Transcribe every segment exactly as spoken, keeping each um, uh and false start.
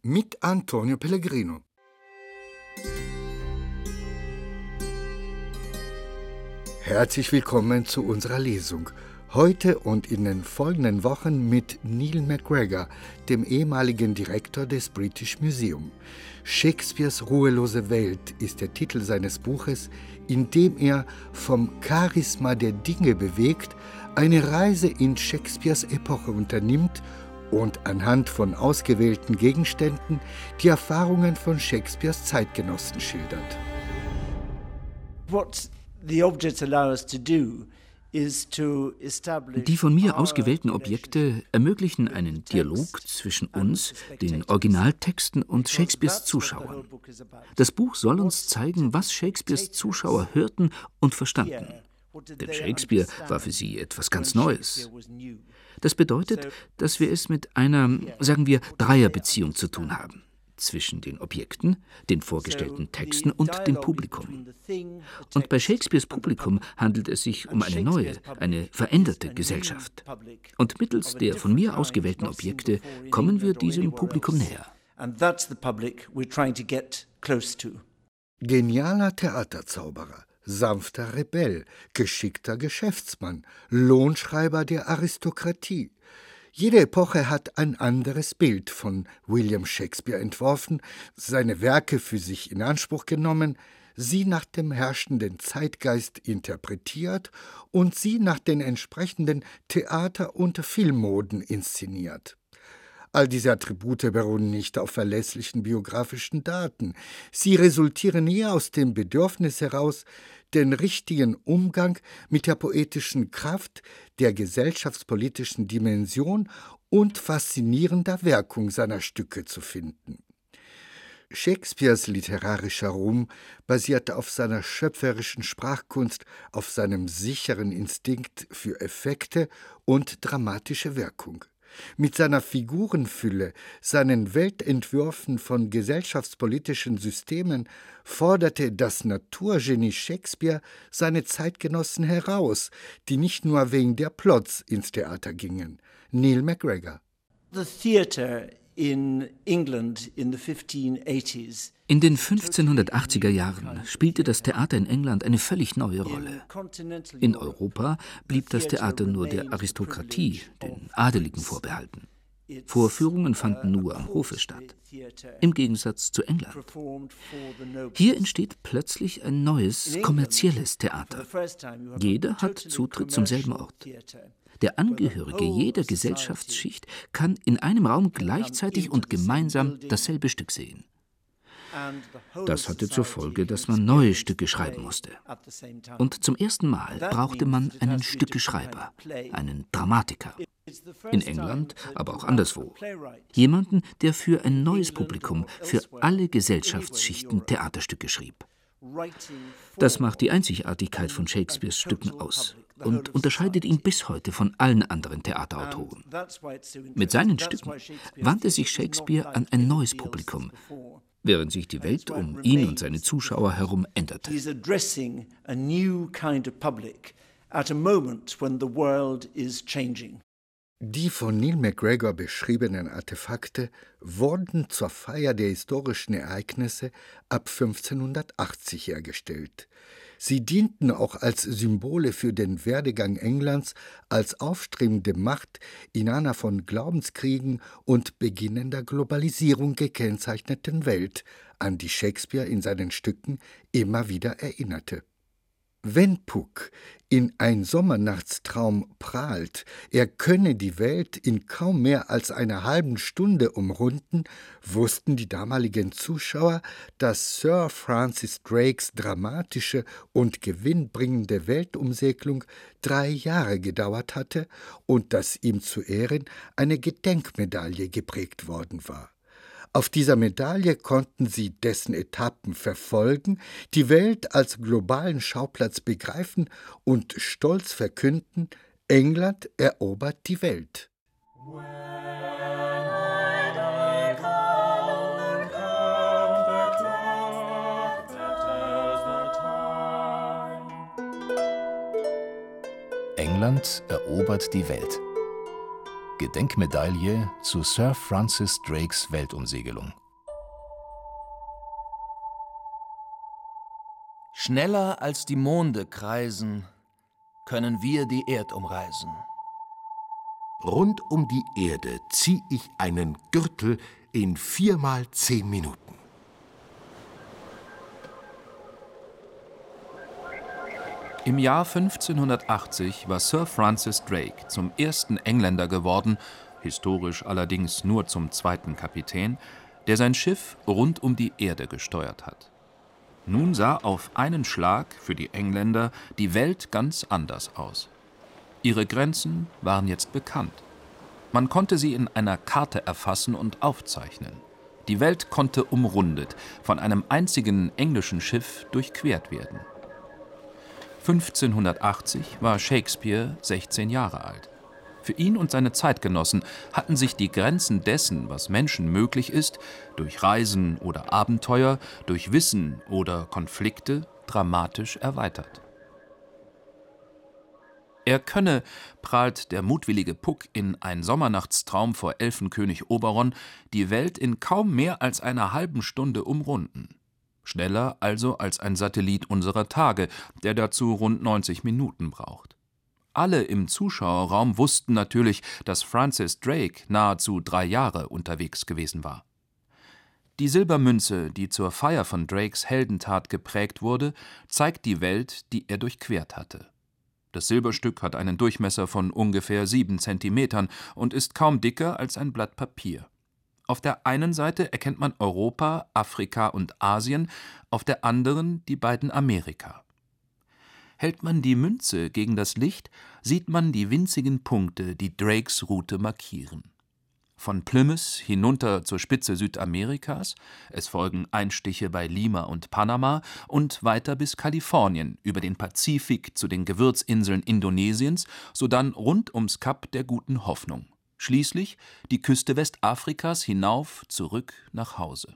mit Antonio Pellegrino. Herzlich willkommen zu unserer Lesung. Heute und in den folgenden Wochen mit Neil MacGregor, dem ehemaligen Direktor des British Museum. Shakespeares ruhelose Welt ist der Titel seines Buches, in dem er vom Charisma der Dinge bewegt eine Reise in Shakespeares Epoche unternimmt und anhand von ausgewählten Gegenständen die Erfahrungen von Shakespeares Zeitgenossen schildert. What the objects allow us to do is to establish. Die von mir ausgewählten Objekte ermöglichen einen Dialog zwischen uns, den Originaltexten und Shakespeares Zuschauern. Das Buch soll uns zeigen, was Shakespeares Zuschauer hörten und verstanden. Denn Shakespeare war für sie etwas ganz Neues. Das bedeutet, dass wir es mit einer, sagen wir, Dreierbeziehung zu tun haben. Zwischen den Objekten, den vorgestellten Texten und dem Publikum. Und bei Shakespeares Publikum handelt es sich um eine neue, eine veränderte Gesellschaft. Und mittels der von mir ausgewählten Objekte kommen wir diesem Publikum näher. Genialer Theaterzauberer, sanfter Rebell, geschickter Geschäftsmann, Lohnschreiber der Aristokratie. Jede Epoche hat ein anderes Bild von William Shakespeare entworfen, seine Werke für sich in Anspruch genommen, sie nach dem herrschenden Zeitgeist interpretiert und sie nach den entsprechenden Theater- und Filmmoden inszeniert. All diese Attribute beruhen nicht auf verlässlichen biografischen Daten. Sie resultieren eher aus dem Bedürfnis heraus, den richtigen Umgang mit der poetischen Kraft, der gesellschaftspolitischen Dimension und faszinierender Wirkung seiner Stücke zu finden. Shakespeares literarischer Ruhm basierte auf seiner schöpferischen Sprachkunst, auf seinem sicheren Instinkt für Effekte und dramatische Wirkung. Mit seiner Figurenfülle, seinen Weltentwürfen von gesellschaftspolitischen Systemen forderte das Naturgenie Shakespeare seine Zeitgenossen heraus, die nicht nur wegen der Plots ins Theater gingen. Neil MacGregor. The theater in England in the fifteen eighties. In den fünfzehnhundertachtziger Jahren spielte das Theater in England eine völlig neue Rolle. In Europa blieb das Theater nur der Aristokratie, den Adeligen, vorbehalten. Vorführungen fanden nur am Hofe statt, im Gegensatz zu England. Hier entsteht plötzlich ein neues, kommerzielles Theater. Jeder hat Zutritt zum selben Ort. Der Angehörige jeder Gesellschaftsschicht kann in einem Raum gleichzeitig und gemeinsam dasselbe Stück sehen. Das hatte zur Folge, dass man neue Stücke schreiben musste. Und zum ersten Mal brauchte man einen Stückeschreiber, einen Dramatiker. In England, aber auch anderswo. Jemanden, der für ein neues Publikum, für alle Gesellschaftsschichten Theaterstücke schrieb. Das macht die Einzigartigkeit von Shakespeares Stücken aus und unterscheidet ihn bis heute von allen anderen Theaterautoren. Mit seinen Stücken wandte sich Shakespeare an ein neues Publikum, während sich die Welt um ihn und seine Zuschauer herum änderte. Die von Neil MacGregor beschriebenen Artefakte wurden zur Feier der historischen Ereignisse ab fünfzehnhundertachtzig hergestellt. Sie dienten auch als Symbole für den Werdegang Englands als aufstrebende Macht in einer von Glaubenskriegen und beginnender Globalisierung gekennzeichneten Welt, an die Shakespeare in seinen Stücken immer wieder erinnerte. Wenn Puck in Ein Sommernachtstraum prahlt, er könne die Welt in kaum mehr als einer halben Stunde umrunden, wussten die damaligen Zuschauer, dass Sir Francis Drakes dramatische und gewinnbringende Weltumsegelung drei Jahre gedauert hatte und dass ihm zu Ehren eine Gedenkmedaille geprägt worden war. Auf dieser Medaille konnten sie dessen Etappen verfolgen, die Welt als globalen Schauplatz begreifen und stolz verkünden: England erobert die Welt. England erobert die Welt. Gedenkmedaille zu Sir Francis Drakes Weltumsegelung. Schneller als die Monde kreisen, können wir die Erd umreisen. Rund um die Erde zieh ich einen Gürtel in viermal zehn Minuten. Im Jahr fünfzehnhundertachtzig war Sir Francis Drake zum ersten Engländer geworden, historisch allerdings nur zum zweiten Kapitän, der sein Schiff rund um die Erde gesteuert hat. Nun sah auf einen Schlag für die Engländer die Welt ganz anders aus. Ihre Grenzen waren jetzt bekannt. Man konnte sie in einer Karte erfassen und aufzeichnen. Die Welt konnte umrundet, von einem einzigen englischen Schiff durchquert werden. fünfzehnhundertachtzig war Shakespeare sechzehn Jahre alt. Für ihn und seine Zeitgenossen hatten sich die Grenzen dessen, was Menschen möglich ist, durch Reisen oder Abenteuer, durch Wissen oder Konflikte, dramatisch erweitert. Er könne, prahlt der mutwillige Puck in Ein Sommernachtstraum vor Elfenkönig Oberon, die Welt in kaum mehr als einer halben Stunde umrunden. Schneller also als ein Satellit unserer Tage, der dazu rund neunzig Minuten braucht. Alle im Zuschauerraum wussten natürlich, dass Francis Drake nahezu drei Jahre unterwegs gewesen war. Die Silbermünze, die zur Feier von Drakes Heldentat geprägt wurde, zeigt die Welt, die er durchquert hatte. Das Silberstück hat einen Durchmesser von ungefähr sieben Zentimetern und ist kaum dicker als ein Blatt Papier. Auf der einen Seite erkennt man Europa, Afrika und Asien, auf der anderen die beiden Amerika. Hält man die Münze gegen das Licht, sieht man die winzigen Punkte, die Drakes Route markieren. Von Plymouth hinunter zur Spitze Südamerikas, es folgen Einstiche bei Lima und Panama und weiter bis Kalifornien, über den Pazifik zu den Gewürzinseln Indonesiens, sodann rund ums Kap der Guten Hoffnung. Schließlich die Küste Westafrikas hinauf, zurück nach Hause.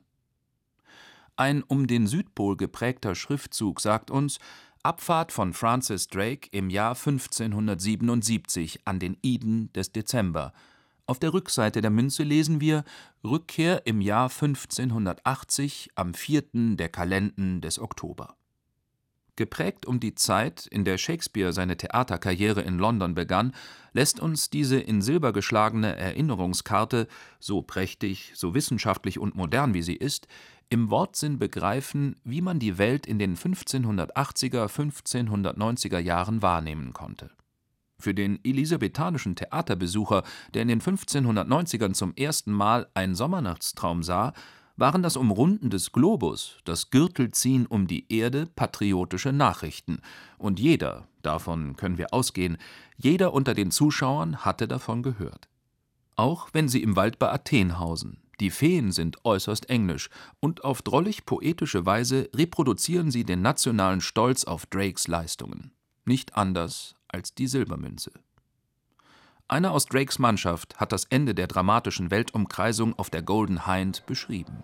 Ein um den Südpol geprägter Schriftzug sagt uns: Abfahrt von Francis Drake im Jahr fünfzehnhundertsiebenundsiebzig an den Iden des Dezember. Auf der Rückseite der Münze lesen wir: Rückkehr im Jahr fünfzehnhundertachtzig am vierten der Kalenden des Oktober. Geprägt um die Zeit, in der Shakespeare seine Theaterkarriere in London begann, lässt uns diese in Silber geschlagene Erinnerungskarte, so prächtig, so wissenschaftlich und modern wie sie ist, im Wortsinn begreifen, wie man die Welt in den fünfzehnhundertachtziger, fünfzehnhundertneunziger Jahren wahrnehmen konnte. Für den elisabethanischen Theaterbesucher, der in den fünfzehnhundertneunzigern zum ersten Mal Ein Sommernachtstraum sah, waren das Umrunden des Globus, das Gürtelziehen um die Erde patriotische Nachrichten, und jeder, davon können wir ausgehen, jeder unter den Zuschauern hatte davon gehört. Auch wenn sie im Wald bei Athen hausen, die Feen sind äußerst englisch, und auf drollig-poetische Weise reproduzieren sie den nationalen Stolz auf Drakes Leistungen. Nicht anders als die Silbermünze. Einer aus Drakes Mannschaft hat das Ende der dramatischen Weltumkreisung auf der Golden Hind beschrieben.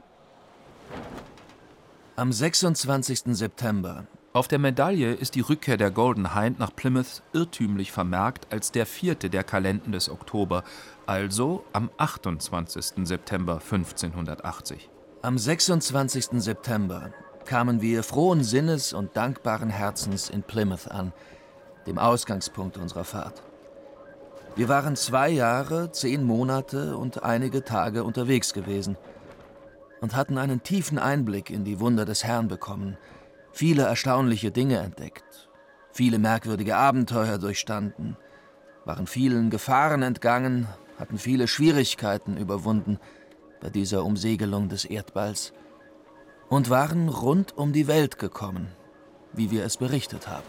Am sechsundzwanzigsten September. Auf der Medaille ist die Rückkehr der Golden Hind nach Plymouth irrtümlich vermerkt als der vierte der Kalenden des Oktober, also am achtundzwanzigsten September fünfzehnhundertachtzig. Am sechsundzwanzigsten September kamen wir frohen Sinnes und dankbaren Herzens in Plymouth an, dem Ausgangspunkt unserer Fahrt. Wir waren zwei Jahre, zehn Monate und einige Tage unterwegs gewesen und hatten einen tiefen Einblick in die Wunder des Herrn bekommen, viele erstaunliche Dinge entdeckt, viele merkwürdige Abenteuer durchstanden, waren vielen Gefahren entgangen, hatten viele Schwierigkeiten überwunden bei dieser Umsegelung des Erdballs und waren rund um die Welt gekommen, wie wir es berichtet haben.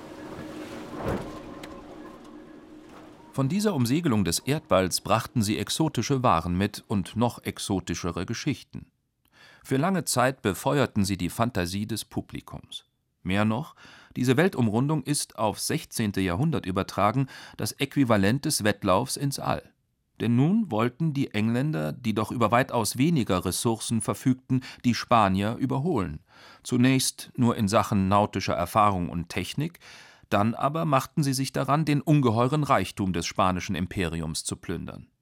Von dieser Umsegelung des Erdballs brachten sie exotische Waren mit und noch exotischere Geschichten. Für lange Zeit befeuerten sie die Fantasie des Publikums. Mehr noch, diese Weltumrundung ist aufs sechzehnte Jahrhundert übertragen das Äquivalent des Wettlaufs ins All. Denn nun wollten die Engländer, die doch über weitaus weniger Ressourcen verfügten, die Spanier überholen. Zunächst nur in Sachen nautischer Erfahrung und Technik, dann aber machten sie sich daran, den ungeheuren Reichtum des spanischen Imperiums zu plündern.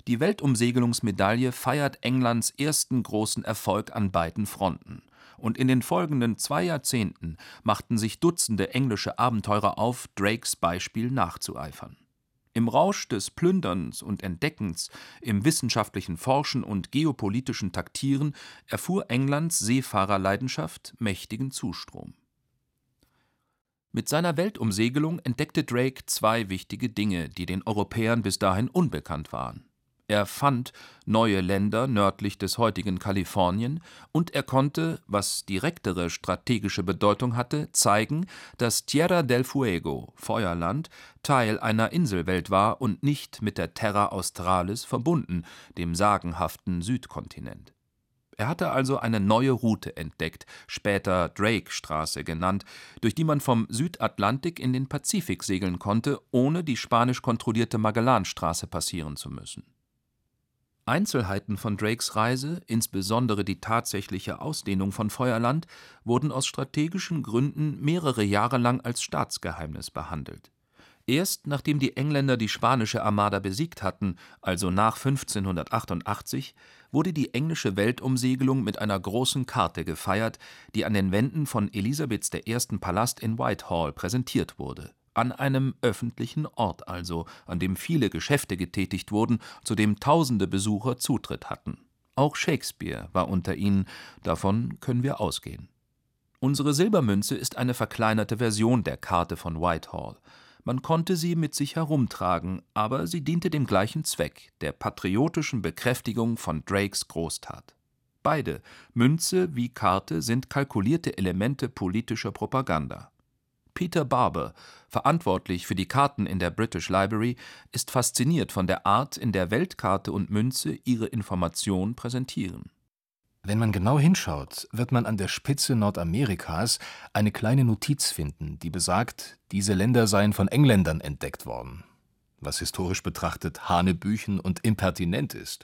Die Weltumsegelungsmedaille feiert Englands ersten großen Erfolg an beiden Fronten. Und in den folgenden zwei Jahrzehnten machten sich Dutzende englische Abenteurer auf, Drakes Beispiel nachzueifern. Im Rausch des Plünderns und Entdeckens, im wissenschaftlichen Forschen und geopolitischen Taktieren erfuhr Englands Seefahrerleidenschaft mächtigen Zustrom. Mit seiner Weltumsegelung entdeckte Drake zwei wichtige Dinge, die den Europäern bis dahin unbekannt waren. Er fand neue Länder nördlich des heutigen Kalifornien und er konnte, was direktere strategische Bedeutung hatte, zeigen, dass Tierra del Fuego, Feuerland, Teil einer Inselwelt war und nicht mit der Terra Australis verbunden, dem sagenhaften Südkontinent. Er hatte also eine neue Route entdeckt, später Drake-Straße genannt, durch die man vom Südatlantik in den Pazifik segeln konnte, ohne die spanisch kontrollierte Magellanstraße passieren zu müssen. Einzelheiten von Drakes Reise, insbesondere die tatsächliche Ausdehnung von Feuerland, wurden aus strategischen Gründen mehrere Jahre lang als Staatsgeheimnis behandelt. Erst nachdem die Engländer die spanische Armada besiegt hatten, also nach fünfzehnhundertachtundachtzig, wurde die englische Weltumsegelung mit einer großen Karte gefeiert, die an den Wänden von Elisabeths der Ersten Palast in Whitehall präsentiert wurde. An einem öffentlichen Ort also, an dem viele Geschäfte getätigt wurden, zu dem tausende Besucher Zutritt hatten. Auch Shakespeare war unter ihnen, davon können wir ausgehen. Unsere Silbermünze ist eine verkleinerte Version der Karte von Whitehall. Man konnte sie mit sich herumtragen, aber sie diente dem gleichen Zweck, der patriotischen Bekräftigung von Drakes Großtat. Beide, Münze wie Karte, sind kalkulierte Elemente politischer Propaganda. Peter Barber, verantwortlich für die Karten in der British Library, ist fasziniert von der Art, in der Weltkarte und Münze ihre Information präsentieren. Wenn man genau hinschaut, wird man an der Spitze Nordamerikas eine kleine Notiz finden, die besagt, diese Länder seien von Engländern entdeckt worden, was historisch betrachtet hanebüchen und impertinent ist.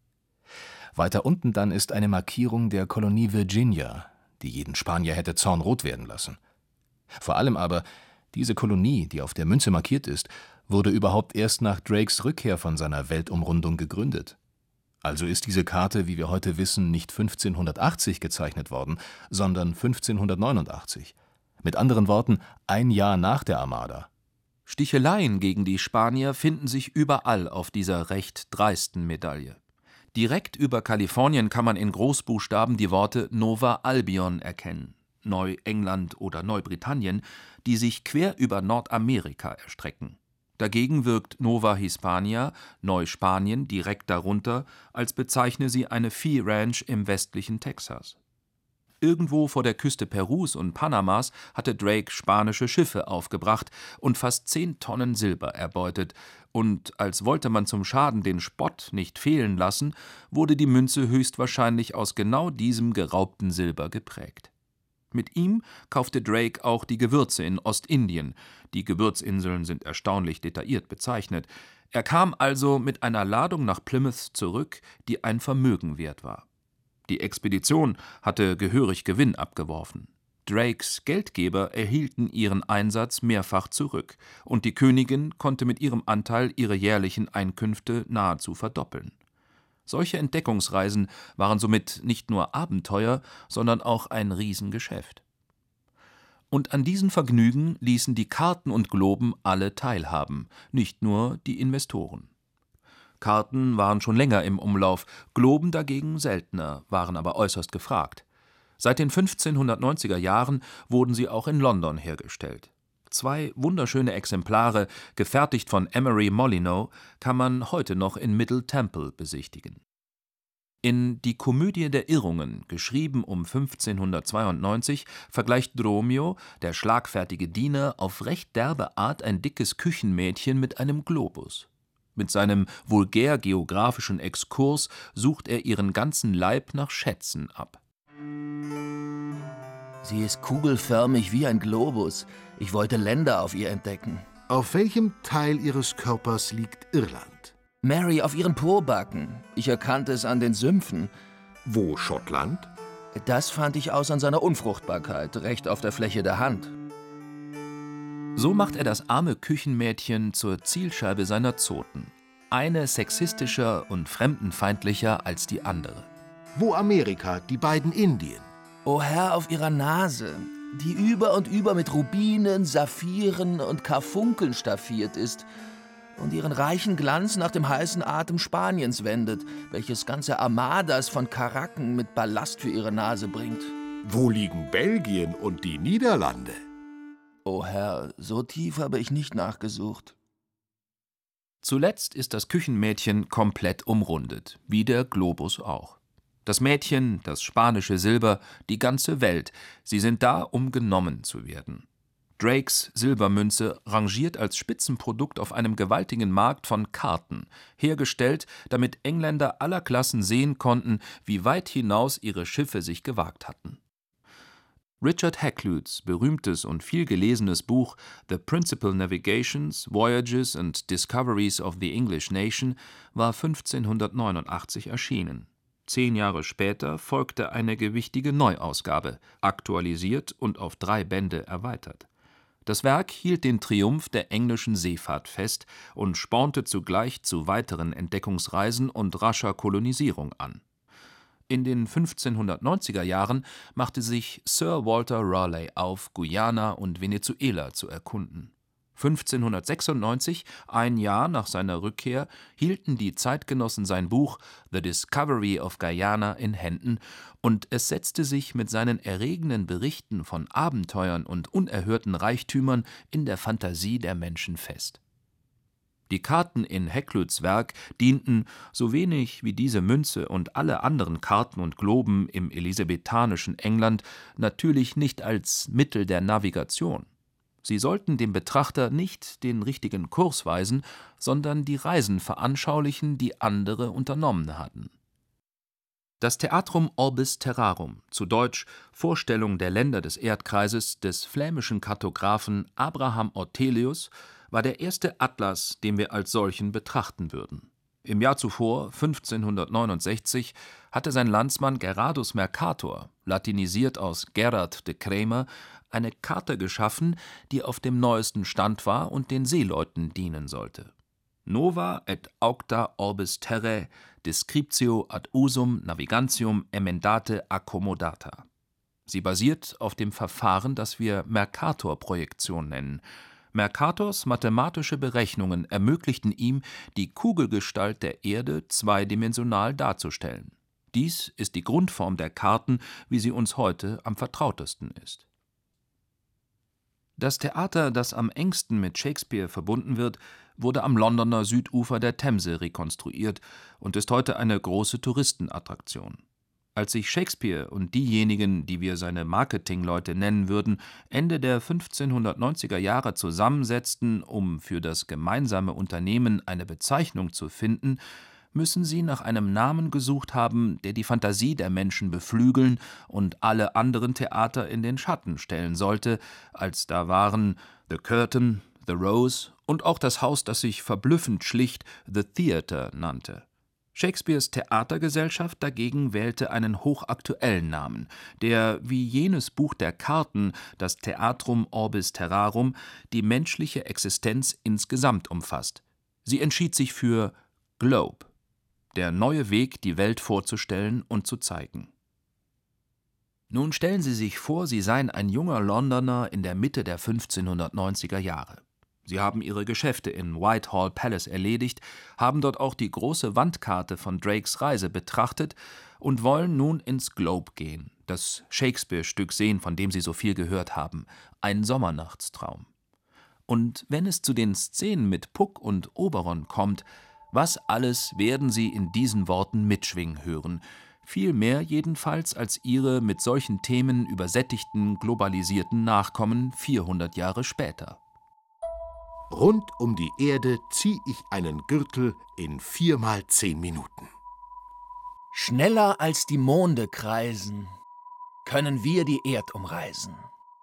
Weiter unten dann ist eine Markierung der Kolonie Virginia, die jeden Spanier hätte zornrot werden lassen. Vor allem aber, diese Kolonie, die auf der Münze markiert ist, wurde überhaupt erst nach Drakes Rückkehr von seiner Weltumrundung gegründet. Also ist diese Karte, wie wir heute wissen, nicht fünfzehnhundertachtzig gezeichnet worden, sondern fünfzehnhundertneunundachtzig. Mit anderen Worten, ein Jahr nach der Armada. Sticheleien gegen die Spanier finden sich überall auf dieser recht dreisten Medaille. Direkt über Kalifornien kann man in Großbuchstaben die Worte Nova Albion erkennen, Neu-England oder Neubritannien, die sich quer über Nordamerika erstrecken. Dagegen wirkt Nova Hispania, Neuspanien, direkt darunter, als bezeichne sie eine Viehranch im westlichen Texas. Irgendwo vor der Küste Perus und Panamas hatte Drake spanische Schiffe aufgebracht und fast zehn Tonnen Silber erbeutet, und als wollte man zum Schaden den Spott nicht fehlen lassen, wurde die Münze höchstwahrscheinlich aus genau diesem geraubten Silber geprägt. Mit ihm kaufte Drake auch die Gewürze in Ostindien. Die Gewürzinseln sind erstaunlich detailliert bezeichnet. Er kam also mit einer Ladung nach Plymouth zurück, die ein Vermögen wert war. Die Expedition hatte gehörig Gewinn abgeworfen. Drakes Geldgeber erhielten ihren Einsatz mehrfach zurück, und die Königin konnte mit ihrem Anteil ihre jährlichen Einkünfte nahezu verdoppeln. Solche Entdeckungsreisen waren somit nicht nur Abenteuer, sondern auch ein Riesengeschäft. Und an diesen Vergnügen ließen die Karten und Globen alle teilhaben, nicht nur die Investoren. Karten waren schon länger im Umlauf, Globen dagegen seltener, waren aber äußerst gefragt. Seit den fünfzehnhundertneunziger Jahren wurden sie auch in London hergestellt. Zwei wunderschöne Exemplare, gefertigt von Emery Molyneux, kann man heute noch in Middle Temple besichtigen. In Die Komödie der Irrungen, geschrieben um fünfzehnhundertzweiundneunzig, vergleicht Dromio, der schlagfertige Diener, auf recht derbe Art ein dickes Küchenmädchen mit einem Globus. Mit seinem vulgär-geografischen Exkurs sucht er ihren ganzen Leib nach Schätzen ab. Sie ist kugelförmig wie ein Globus. Ich wollte Länder auf ihr entdecken. Auf welchem Teil Ihres Körpers liegt Irland? Mary auf ihren Pobacken. Ich erkannte es an den Sümpfen. Wo Schottland? Das fand ich aus an seiner Unfruchtbarkeit, recht auf der Fläche der Hand. So macht er das arme Küchenmädchen zur Zielscheibe seiner Zoten. eine sexistischer und fremdenfeindlicher als die andere. Wo Amerika, die beiden Indien? O Herr auf ihrer Nase, die über und über mit Rubinen, Saphiren und Karfunkeln staffiert ist und ihren reichen Glanz nach dem heißen Atem Spaniens wendet, welches ganze Armadas von Karaken mit Ballast für ihre Nase bringt. Wo liegen Belgien und die Niederlande? O Herr, so tief habe ich nicht nachgesucht. Zuletzt ist das Küchenmädchen komplett umrundet, wie der Globus auch. Das Mädchen, das spanische Silber, die ganze Welt, sie sind da, um genommen zu werden. Drakes Silbermünze rangiert als Spitzenprodukt auf einem gewaltigen Markt von Karten, hergestellt, damit Engländer aller Klassen sehen konnten, wie weit hinaus ihre Schiffe sich gewagt hatten. Richard Hakluyts berühmtes und vielgelesenes Buch The Principal Navigations, Voyages and Discoveries of the English Nation war fünfzehnhundertneunundachtzig erschienen. Zehn Jahre später folgte eine gewichtige Neuausgabe, aktualisiert und auf drei Bände erweitert. Das Werk hielt den Triumph der englischen Seefahrt fest und spornte zugleich zu weiteren Entdeckungsreisen und rascher Kolonisierung an. In den fünfzehnhundertneunziger Jahren machte sich Sir Walter Raleigh auf, Guyana und Venezuela zu erkunden. fünfzehnhundertsechsundneunzig, ein Jahr nach seiner Rückkehr, hielten die Zeitgenossen sein Buch The Discovery of Guyana in Händen, und es setzte sich mit seinen erregenden Berichten von Abenteuern und unerhörten Reichtümern in der Fantasie der Menschen fest. Die Karten in Hakluyts Werk dienten, so wenig wie diese Münze und alle anderen Karten und Globen im elisabethanischen England, natürlich nicht als Mittel der Navigation. Sie sollten dem Betrachter nicht den richtigen Kurs weisen, sondern die Reisen veranschaulichen, die andere unternommen hatten. Das Theatrum Orbis Terrarum, zu Deutsch Vorstellung der Länder des Erdkreises, des flämischen Kartographen Abraham Ortelius, war der erste Atlas, den wir als solchen betrachten würden. Im Jahr zuvor, fünfzehnhundertneunundsechzig, hatte sein Landsmann Gerardus Mercator, latinisiert aus Gerard de Cramer, eine Karte geschaffen, die auf dem neuesten Stand war und den Seeleuten dienen sollte. Nova et aucta orbis terrae, descriptio ad usum navigantium emendate accommodata. Sie basiert auf dem Verfahren, das wir Mercator-Projektion nennen. Mercators mathematische Berechnungen ermöglichten ihm, die Kugelgestalt der Erde zweidimensional darzustellen. Dies ist die Grundform der Karten, wie sie uns heute am vertrautesten ist. Das Theater, das am engsten mit Shakespeare verbunden wird, wurde am Londoner Südufer der Themse rekonstruiert und ist heute eine große Touristenattraktion. Als sich Shakespeare und diejenigen, die wir seine Marketingleute nennen würden, Ende der fünfzehnhundertneunziger Jahre zusammensetzten, um für das gemeinsame Unternehmen eine Bezeichnung zu finden, müssen sie nach einem Namen gesucht haben, der die Fantasie der Menschen beflügeln und alle anderen Theater in den Schatten stellen sollte, als da waren The Curtain, The Rose und auch das Haus, das sich verblüffend schlicht The Theatre nannte. Shakespeares Theatergesellschaft dagegen wählte einen hochaktuellen Namen, der, wie jenes Buch der Karten, das Theatrum Orbis Terrarum, die menschliche Existenz insgesamt umfasst. Sie entschied sich für Globe, der neue Weg, die Welt vorzustellen und zu zeigen. Nun stellen Sie sich vor, Sie seien ein junger Londoner in der Mitte der fünfzehnhundertneunziger Jahre. Sie haben Ihre Geschäfte in Whitehall Palace erledigt, haben dort auch die große Wandkarte von Drakes Reise betrachtet und wollen nun ins Globe gehen, das Shakespeare-Stück sehen, von dem Sie so viel gehört haben, ein Sommernachtstraum. Und wenn es zu den Szenen mit Puck und Oberon kommt, was alles werden Sie in diesen Worten mitschwingen hören, viel mehr jedenfalls als Ihre mit solchen Themen übersättigten, globalisierten Nachkommen vierhundert Jahre später. Rund um die Erde zieh ich einen Gürtel in viermal zehn Minuten. Schneller als die Monde kreisen, können wir die Erd umreisen.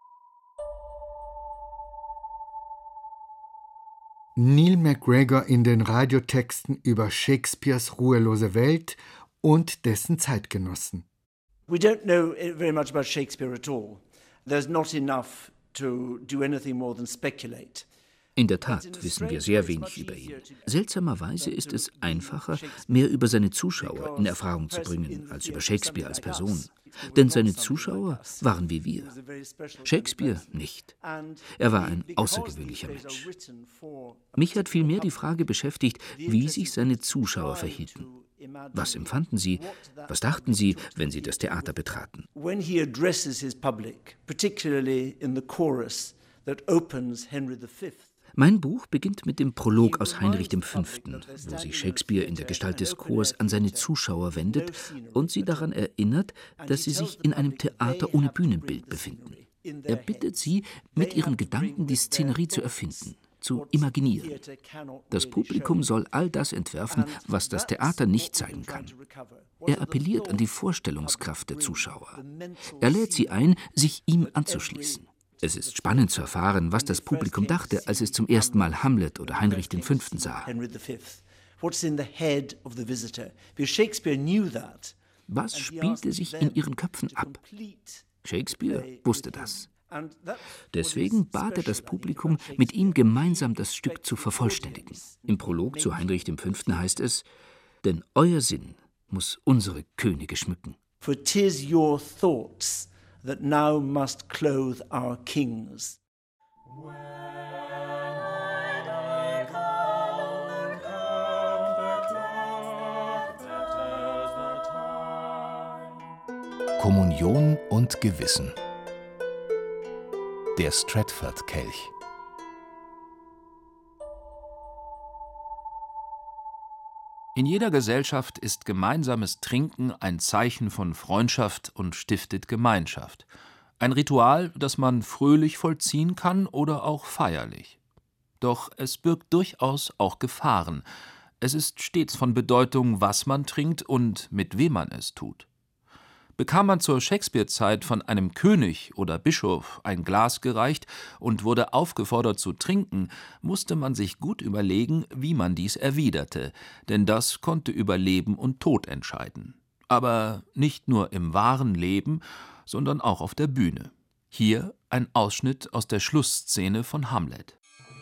Neil MacGregor in den Radiotexten über Shakespeares ruhelose Welt und dessen Zeitgenossen. We don't know very much about Shakespeare at all. There's not enough to do anything more than speculate. In der Tat wissen wir sehr wenig über ihn. Seltsamerweise ist es einfacher, mehr über seine Zuschauer in Erfahrung zu bringen, als über Shakespeare als Person. Denn seine Zuschauer waren wie wir. Shakespeare nicht. Er war ein außergewöhnlicher Mensch. Mich hat vielmehr die Frage beschäftigt, wie sich seine Zuschauer verhielten. Was empfanden sie? Was dachten sie, wenn sie das Theater betraten? When he addresses his public, particularly in the chorus that opens Henry the Fifth. Mein Buch beginnt mit dem Prolog aus Heinrich dem Fünften, wo sich Shakespeare in der Gestalt des Chors an seine Zuschauer wendet und sie daran erinnert, dass sie sich in einem Theater ohne Bühnenbild befinden. Er bittet sie, mit ihren Gedanken die Szenerie zu erfinden, zu imaginieren. Das Publikum soll all das entwerfen, was das Theater nicht zeigen kann. Er appelliert an die Vorstellungskraft der Zuschauer. Er lädt sie ein, sich ihm anzuschließen. Es ist spannend zu erfahren, was das Publikum dachte, als es zum ersten Mal Hamlet oder Heinrich den Fünften sah. Was spielte sich in ihren Köpfen ab? Shakespeare wusste das. Deswegen bat er das Publikum, mit ihm gemeinsam das Stück zu vervollständigen. Im Prolog zu Heinrich dem Fünften heißt es: Denn euer Sinn muss unsere Könige schmücken. For 'tis your thoughts that now must clothe our kings. Kommunion und Gewissen. Der Stratford-Kelch. In jeder Gesellschaft ist gemeinsames Trinken ein Zeichen von Freundschaft und stiftet Gemeinschaft. Ein Ritual, das man fröhlich vollziehen kann oder auch feierlich. Doch es birgt durchaus auch Gefahren. Es ist stets von Bedeutung, was man trinkt und mit wem man es tut. Bekam man zur Shakespeare-Zeit von einem König oder Bischof ein Glas gereicht und wurde aufgefordert zu trinken, musste man sich gut überlegen, wie man dies erwiderte, denn das konnte über Leben und Tod entscheiden. Aber nicht nur im wahren Leben, sondern auch auf der Bühne. Hier ein Ausschnitt aus der Schlussszene von Hamlet.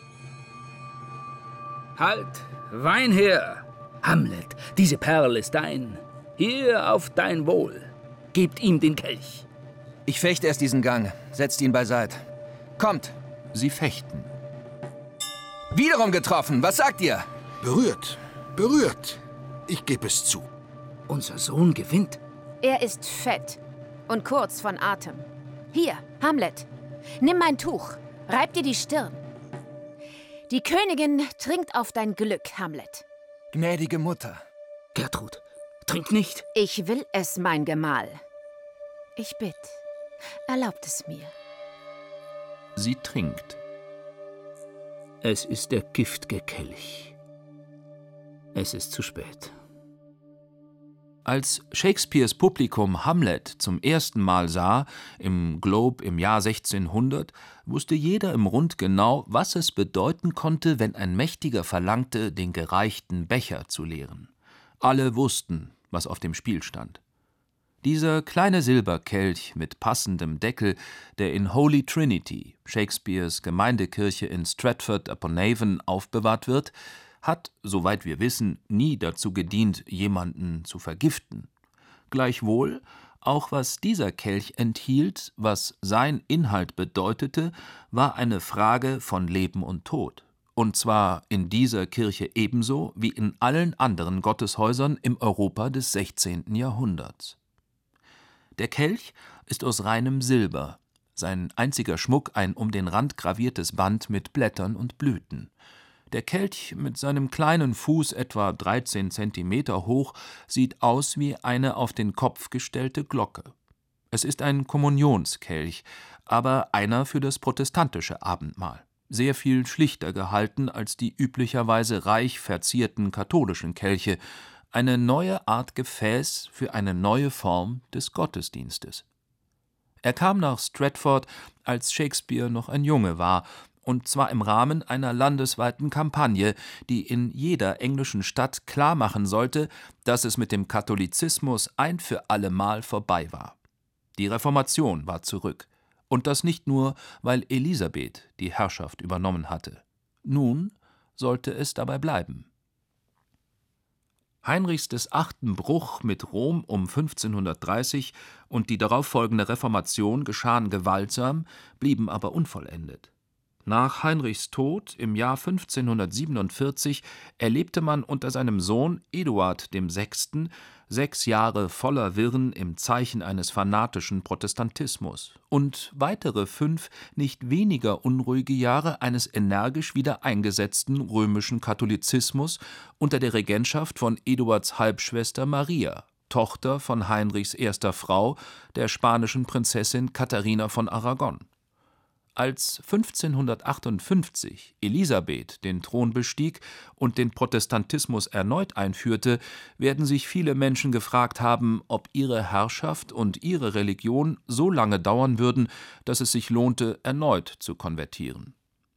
Halt, Wein her! Hamlet, diese Perle ist dein. Hier auf dein Wohl. Gebt ihm den Kelch. Ich fechte erst diesen Gang. Setzt ihn beiseit. Kommt. Sie fechten. Wiederum getroffen. Was sagt ihr? Berührt. Berührt. Ich gebe es zu. Unser Sohn gewinnt. Er ist fett und kurz von Atem. Hier, Hamlet. Nimm mein Tuch. Reib dir die Stirn. Die Königin trinkt auf dein Glück, Hamlet. Gnädige Mutter. Gertrud, trink nicht. Ich will es, mein Gemahl. Ich bitt, erlaubt es mir. Sie trinkt. Es ist der gift'ge Kelch. Es ist zu spät. Als Shakespeares Publikum Hamlet zum ersten Mal sah, im Globe im Jahr sechzehnhundert, wusste jeder im Rund genau, was es bedeuten konnte, wenn ein Mächtiger verlangte, den gereichten Becher zu leeren. Alle wussten, was auf dem Spiel stand. Dieser kleine Silberkelch mit passendem Deckel, der in Holy Trinity, Shakespeares Gemeindekirche in Stratford-upon-Avon, aufbewahrt wird, hat, soweit wir wissen, nie dazu gedient, jemanden zu vergiften. Gleichwohl, auch was dieser Kelch enthielt, was sein Inhalt bedeutete, war eine Frage von Leben und Tod. Und zwar in dieser Kirche ebenso wie in allen anderen Gotteshäusern im Europa des sechzehnten Jahrhunderts. Der Kelch ist aus reinem Silber, sein einziger Schmuck ein um den Rand graviertes Band mit Blättern und Blüten. Der Kelch mit seinem kleinen Fuß etwa dreizehn Zentimeter hoch sieht aus wie eine auf den Kopf gestellte Glocke. Es ist ein Kommunionskelch, aber einer für das protestantische Abendmahl. Sehr viel schlichter gehalten als die üblicherweise reich verzierten katholischen Kelche, eine neue Art Gefäß für eine neue Form des Gottesdienstes. Er kam nach Stratford, als Shakespeare noch ein Junge war, und zwar im Rahmen einer landesweiten Kampagne, die in jeder englischen Stadt klarmachen sollte, dass es mit dem Katholizismus ein für allemal vorbei war. Die Reformation war zurück, und das nicht nur, weil Elisabeth die Herrschaft übernommen hatte. Nun sollte es dabei bleiben. Heinrichs des Achten Bruch mit Rom um fünfzehnhundertdreißig und die darauffolgende Reformation geschahen gewaltsam, blieben aber unvollendet. Nach Heinrichs Tod im Jahr fünfzehnhundertsiebenundvierzig erlebte man unter seinem Sohn Eduard dem Sechsten sechs Jahre voller Wirren im Zeichen eines fanatischen Protestantismus und weitere fünf nicht weniger unruhige Jahre eines energisch wieder eingesetzten römischen Katholizismus unter der Regentschaft von Eduards Halbschwester Maria, Tochter von Heinrichs erster Frau, der spanischen Prinzessin Katharina von Aragon. Als fünfzehnhundertachtundfünfzig Elisabeth den Thron bestieg und den Protestantismus erneut einführte, werden sich viele Menschen gefragt haben, ob ihre Herrschaft und ihre Religion so lange dauern würden, dass es sich lohnte, erneut zu konvertieren.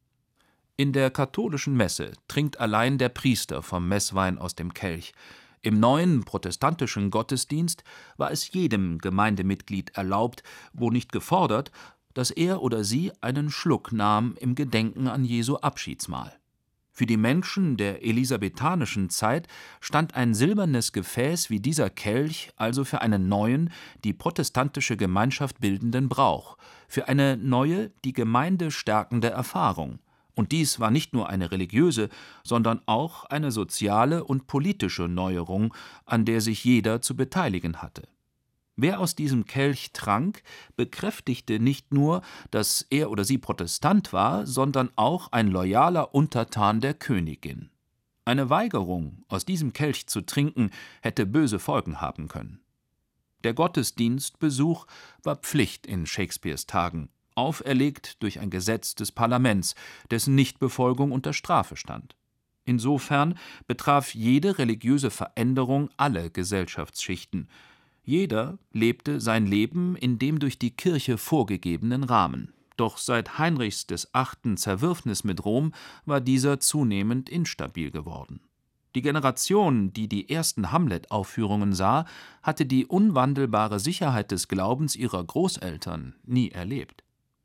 In der katholischen Messe trinkt allein der Priester vom Messwein aus dem Kelch. Im neuen protestantischen Gottesdienst war es jedem Gemeindemitglied erlaubt, wo nicht gefordert, dass er oder sie einen Schluck nahm im Gedenken an Jesu Abschiedsmahl. Für die Menschen der elisabethanischen Zeit stand ein silbernes Gefäß wie dieser Kelch also für einen neuen, die protestantische Gemeinschaft bildenden Brauch, für eine neue, die Gemeinde stärkende Erfahrung. Und dies war nicht nur eine religiöse, sondern auch eine soziale und politische Neuerung, an der sich jeder zu beteiligen hatte. Wer aus diesem Kelch trank, bekräftigte nicht nur, dass er oder sie Protestant war, sondern auch ein loyaler Untertan der Königin. Eine Weigerung, aus diesem Kelch zu trinken, hätte böse Folgen haben können. Der Gottesdienstbesuch war Pflicht in Shakespeares Tagen, auferlegt durch ein Gesetz des Parlaments, dessen Nichtbefolgung unter Strafe stand. Insofern betraf jede religiöse Veränderung alle Gesellschaftsschichten. Jeder lebte sein Leben in dem durch die Kirche vorgegebenen Rahmen. Doch seit Heinrichs des Achten Zerwürfnis mit Rom war dieser zunehmend instabil geworden. Die Generation, die die ersten Hamlet-Aufführungen sah, hatte die unwandelbare Sicherheit des Glaubens ihrer Großeltern nie erlebt.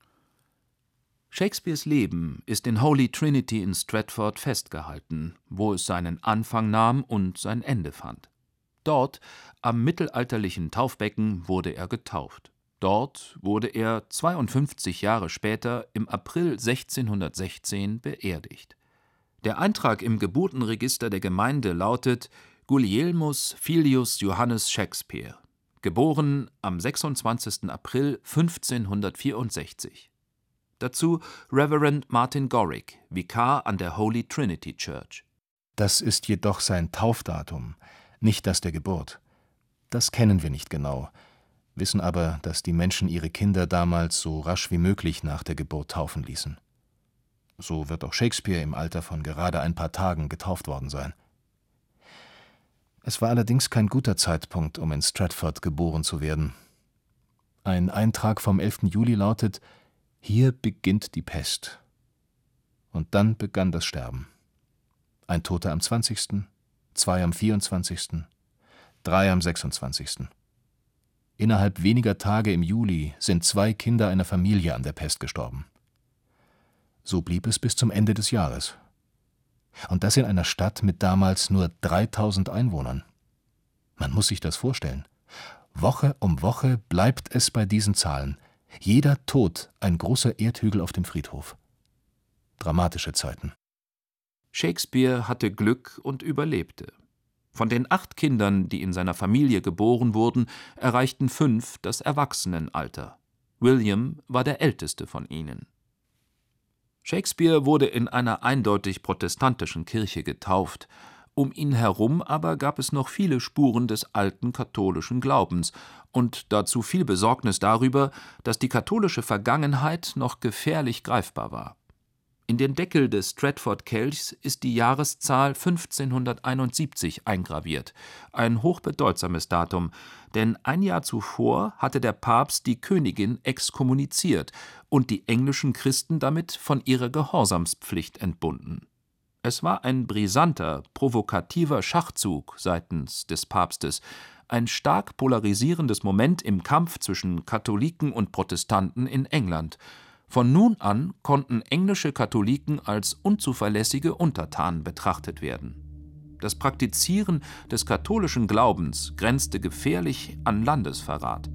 Shakespeares Leben ist in Holy Trinity in Stratford festgehalten, wo es seinen Anfang nahm und sein Ende fand. Dort, am mittelalterlichen Taufbecken, wurde er getauft. Dort wurde er zweiundfünfzig Jahre später im April sechzehnhundertsechzehn beerdigt. Der Eintrag im Geburtenregister der Gemeinde lautet Gulielmus Filius Johannes Shakespeare, geboren am sechsundzwanzigsten April fünfzehnhundertvierundsechzig. Dazu Reverend Martin Gorrick, Vikar an der Holy Trinity Church. Das ist jedoch sein Taufdatum, nicht das der Geburt. Das kennen wir nicht genau, wissen aber, dass die Menschen ihre Kinder damals so rasch wie möglich nach der Geburt taufen ließen. So wird auch Shakespeare im Alter von gerade ein paar Tagen getauft worden sein. Es war allerdings kein guter Zeitpunkt, um in Stratford geboren zu werden. Ein Eintrag vom elften Juli lautet: Hier beginnt die Pest. Und dann begann das Sterben. Ein Toter am zwanzigsten, zwei am vierundzwanzigsten, drei am sechsundzwanzigsten Innerhalb weniger Tage im Juli sind zwei Kinder einer Familie an der Pest gestorben. So blieb es bis zum Ende des Jahres. Und das in einer Stadt mit damals nur dreitausend Einwohnern. Man muss sich das vorstellen. Woche um Woche bleibt es bei diesen Zahlen. Jeder Tod ein großer Erdhügel auf dem Friedhof. Dramatische Zeiten. Shakespeare hatte Glück und überlebte. Von den acht Kindern, die in seiner Familie geboren wurden, erreichten fünf das Erwachsenenalter. William war der älteste von ihnen. Shakespeare wurde in einer eindeutig protestantischen Kirche getauft. Um ihn herum aber gab es noch viele Spuren des alten katholischen Glaubens und dazu viel Besorgnis darüber, dass die katholische Vergangenheit noch gefährlich greifbar war. In den Deckel des Stratford-Kelchs ist die Jahreszahl fünfzehnhunderteinundsiebzig eingraviert, ein hochbedeutsames Datum, denn ein Jahr zuvor hatte der Papst die Königin exkommuniziert und die englischen Christen damit von ihrer Gehorsamspflicht entbunden. Es war ein brisanter, provokativer Schachzug seitens des Papstes, ein stark polarisierendes Moment im Kampf zwischen Katholiken und Protestanten in England, Von nun an konnten englische Katholiken als unzuverlässige Untertanen betrachtet werden. Das Praktizieren des katholischen Glaubens grenzte gefährlich an Landesverrat.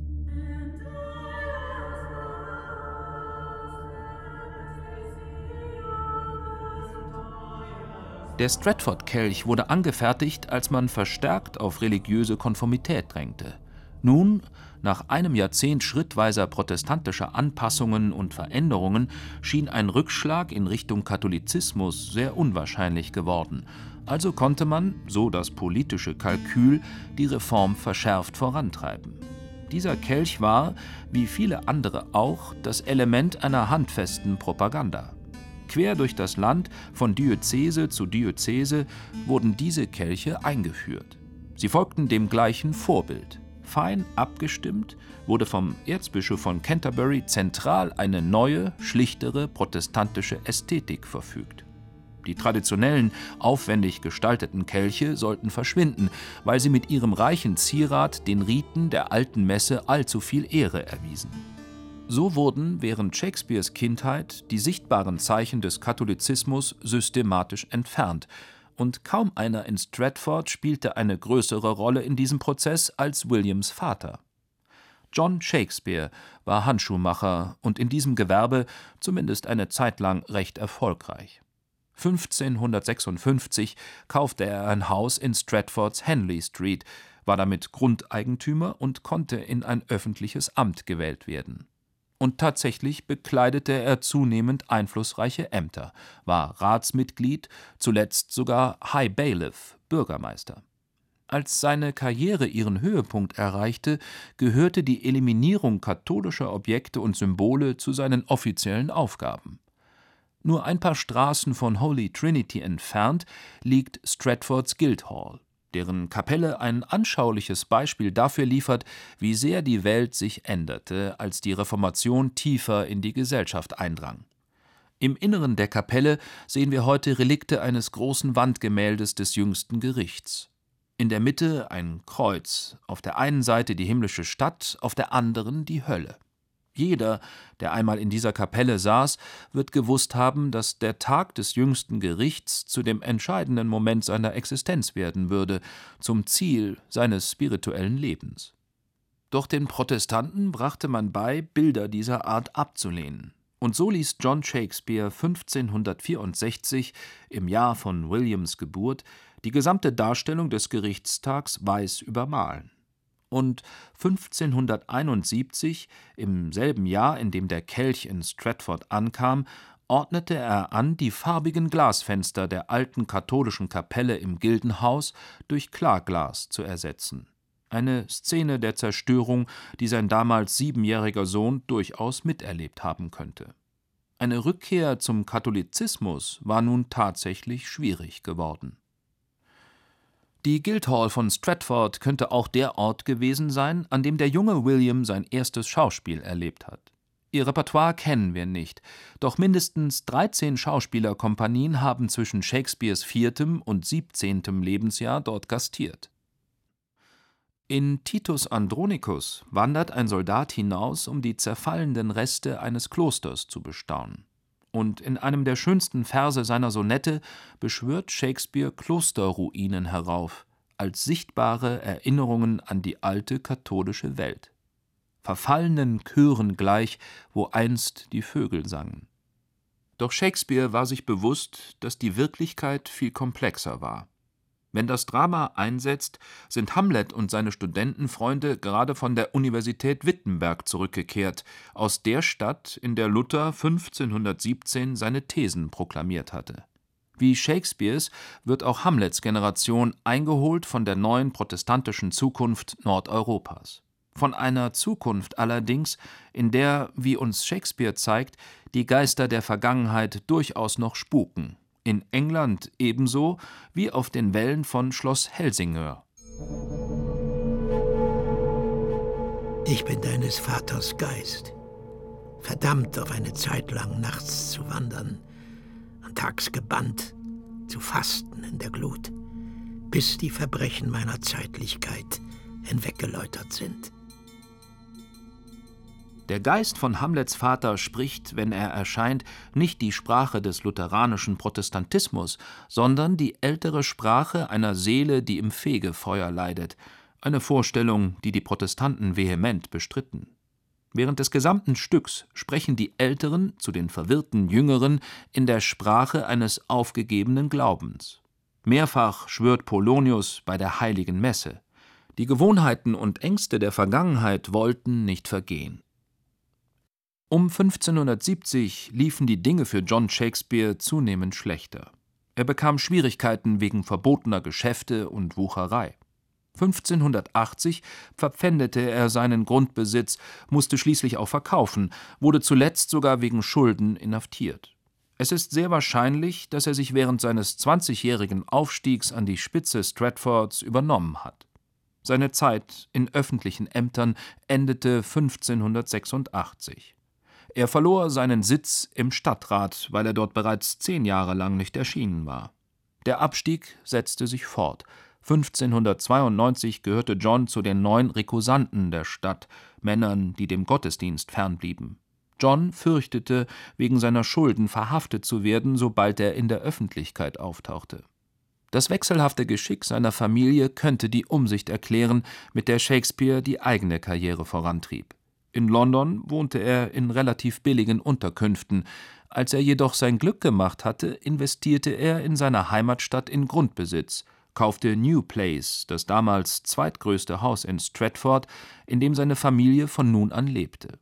Der Stratford-Kelch wurde angefertigt, als man verstärkt auf religiöse Konformität drängte. Nun, nach einem Jahrzehnt schrittweiser protestantischer Anpassungen und Veränderungen, schien ein Rückschlag in Richtung Katholizismus sehr unwahrscheinlich geworden. Also konnte man, so das politische Kalkül, die Reform verschärft vorantreiben. Dieser Kelch war, wie viele andere auch, das Element einer handfesten Propaganda. Quer durch das Land, von Diözese zu Diözese, wurden diese Kelche eingeführt. Sie folgten dem gleichen Vorbild. Fein abgestimmt wurde vom Erzbischof von Canterbury zentral eine neue, schlichtere protestantische Ästhetik verfügt. Die traditionellen, aufwendig gestalteten Kelche sollten verschwinden, weil sie mit ihrem reichen Zierat den Riten der alten Messe allzu viel Ehre erwiesen. So wurden während Shakespeares Kindheit die sichtbaren Zeichen des Katholizismus systematisch entfernt, und kaum einer in Stratford spielte eine größere Rolle in diesem Prozess als Williams Vater. John Shakespeare war Handschuhmacher und in diesem Gewerbe zumindest eine Zeit lang recht erfolgreich. fünfzehnhundertsechsundfünfzig kaufte er ein Haus in Stratfords Henley Street, war damit Grundeigentümer und konnte in ein öffentliches Amt gewählt werden. Und tatsächlich bekleidete er zunehmend einflussreiche Ämter, war Ratsmitglied, zuletzt sogar High Bailiff, Bürgermeister. Als seine Karriere ihren Höhepunkt erreichte, gehörte die Eliminierung katholischer Objekte und Symbole zu seinen offiziellen Aufgaben. Nur ein paar Straßen von Holy Trinity entfernt liegt Stratfords Guildhall, deren Kapelle ein anschauliches Beispiel dafür liefert, wie sehr die Welt sich änderte, als die Reformation tiefer in die Gesellschaft eindrang. Im Inneren der Kapelle sehen wir heute Relikte eines großen Wandgemäldes des Jüngsten Gerichts. In der Mitte ein Kreuz, auf der einen Seite die himmlische Stadt, auf der anderen die Hölle. Jeder, der einmal in dieser Kapelle saß, wird gewusst haben, dass der Tag des Jüngsten Gerichts zu dem entscheidenden Moment seiner Existenz werden würde, zum Ziel seines spirituellen Lebens. Doch den Protestanten brachte man bei, Bilder dieser Art abzulehnen. Und so ließ John Shakespeare fünfzehnhundertvierundsechzig, im Jahr von Williams Geburt, die gesamte Darstellung des Gerichtstags weiß übermalen. Und fünfzehnhunderteinundsiebzig, im selben Jahr, in dem der Kelch in Stratford ankam, ordnete er an, die farbigen Glasfenster der alten katholischen Kapelle im Gildenhaus durch Klarglas zu ersetzen. Eine Szene der Zerstörung, die sein damals siebenjähriger Sohn durchaus miterlebt haben könnte. Eine Rückkehr zum Katholizismus war nun tatsächlich schwierig geworden. Die Guildhall von Stratford könnte auch der Ort gewesen sein, an dem der junge William sein erstes Schauspiel erlebt hat. Ihr Repertoire kennen wir nicht, doch mindestens dreizehn Schauspielerkompanien haben zwischen Shakespeares viertem und siebzehntem Lebensjahr dort gastiert. In Titus Andronicus wandert ein Soldat hinaus, um die zerfallenden Reste eines Klosters zu bestaunen. Und in einem der schönsten Verse seiner Sonette beschwört Shakespeare Klosterruinen herauf, als sichtbare Erinnerungen an die alte katholische Welt. Verfallenen Chören gleich, wo einst die Vögel sangen. Doch Shakespeare war sich bewusst, dass die Wirklichkeit viel komplexer war. Wenn das Drama einsetzt, sind Hamlet und seine Studentenfreunde gerade von der Universität Wittenberg zurückgekehrt, aus der Stadt, in der Luther fünfzehnhundertsiebzehn seine Thesen proklamiert hatte. Wie Shakespeares wird auch Hamlets Generation eingeholt von der neuen protestantischen Zukunft Nordeuropas. Von einer Zukunft allerdings, in der, wie uns Shakespeare zeigt, die Geister der Vergangenheit durchaus noch spuken. In England ebenso wie auf den Wällen von Schloss Helsingør. Ich bin deines Vaters Geist, verdammt auf eine Zeit lang nachts zu wandern, und tags gebannt zu fasten in der Glut, bis die Verbrechen meiner Zeitlichkeit hinweggeläutert sind. Der Geist von Hamlets Vater spricht, wenn er erscheint, nicht die Sprache des lutheranischen Protestantismus, sondern die ältere Sprache einer Seele, die im Fegefeuer leidet, eine Vorstellung, die die Protestanten vehement bestritten. Während des gesamten Stücks sprechen die Älteren zu den verwirrten Jüngeren in der Sprache eines aufgegebenen Glaubens. Mehrfach schwört Polonius bei der heiligen Messe. Die Gewohnheiten und Ängste der Vergangenheit wollten nicht vergehen. Um fünfzehnhundertsiebzig liefen die Dinge für John Shakespeare zunehmend schlechter. Er bekam Schwierigkeiten wegen verbotener Geschäfte und Wucherei. fünfzehnhundertachtzig verpfändete er seinen Grundbesitz, musste schließlich auch verkaufen, wurde zuletzt sogar wegen Schulden inhaftiert. Es ist sehr wahrscheinlich, dass er sich während seines zwanzigjährigen Aufstiegs an die Spitze Stratfords übernommen hat. Seine Zeit in öffentlichen Ämtern endete fünfzehnhundertsechsundachtzig. Er verlor seinen Sitz im Stadtrat, weil er dort bereits zehn Jahre lang nicht erschienen war. Der Abstieg setzte sich fort. fünfzehnhundertzweiundneunzig gehörte John zu den neun Rekusanten der Stadt, Männern, die dem Gottesdienst fernblieben. John fürchtete, wegen seiner Schulden verhaftet zu werden, sobald er in der Öffentlichkeit auftauchte. Das wechselhafte Geschick seiner Familie könnte die Umsicht erklären, mit der Shakespeare die eigene Karriere vorantrieb. In London wohnte er in relativ billigen Unterkünften. Als er jedoch sein Glück gemacht hatte, investierte er in seiner Heimatstadt in Grundbesitz, kaufte New Place, das damals zweitgrößte Haus in Stratford, in dem seine Familie von nun an lebte.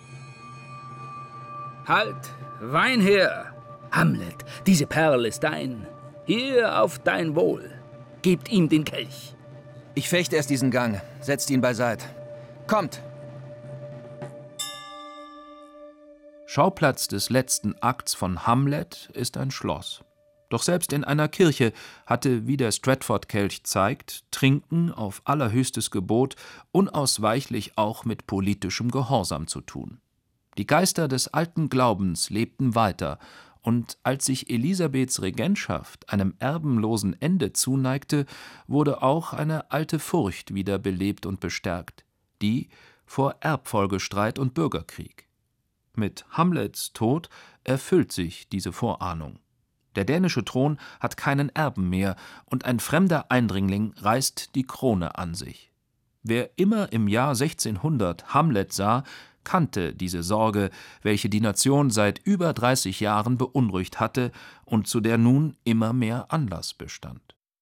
Halt! Wein her! Hamlet, diese Perle ist dein. Hier auf dein Wohl. Gebt ihm den Kelch. Ich fechte erst diesen Gang. Setzt ihn beiseit. Kommt! Schauplatz des letzten Akts von Hamlet ist ein Schloss. Doch selbst in einer Kirche hatte, wie der Stratford-Kelch zeigt, Trinken auf allerhöchstes Gebot unausweichlich auch mit politischem Gehorsam zu tun. Die Geister des alten Glaubens lebten weiter, und als sich Elisabeths Regentschaft einem erbenlosen Ende zuneigte, wurde auch eine alte Furcht wieder belebt und bestärkt, die vor Erbfolgestreit und Bürgerkrieg. Mit Hamlets Tod erfüllt sich diese Vorahnung. Der dänische Thron hat keinen Erben mehr, und ein fremder Eindringling reißt die Krone an sich. Wer immer im Jahr sechzehnhundert Hamlet sah, kannte diese Sorge, welche die Nation seit über dreißig Jahren beunruhigt hatte und zu der nun immer mehr Anlass bestand.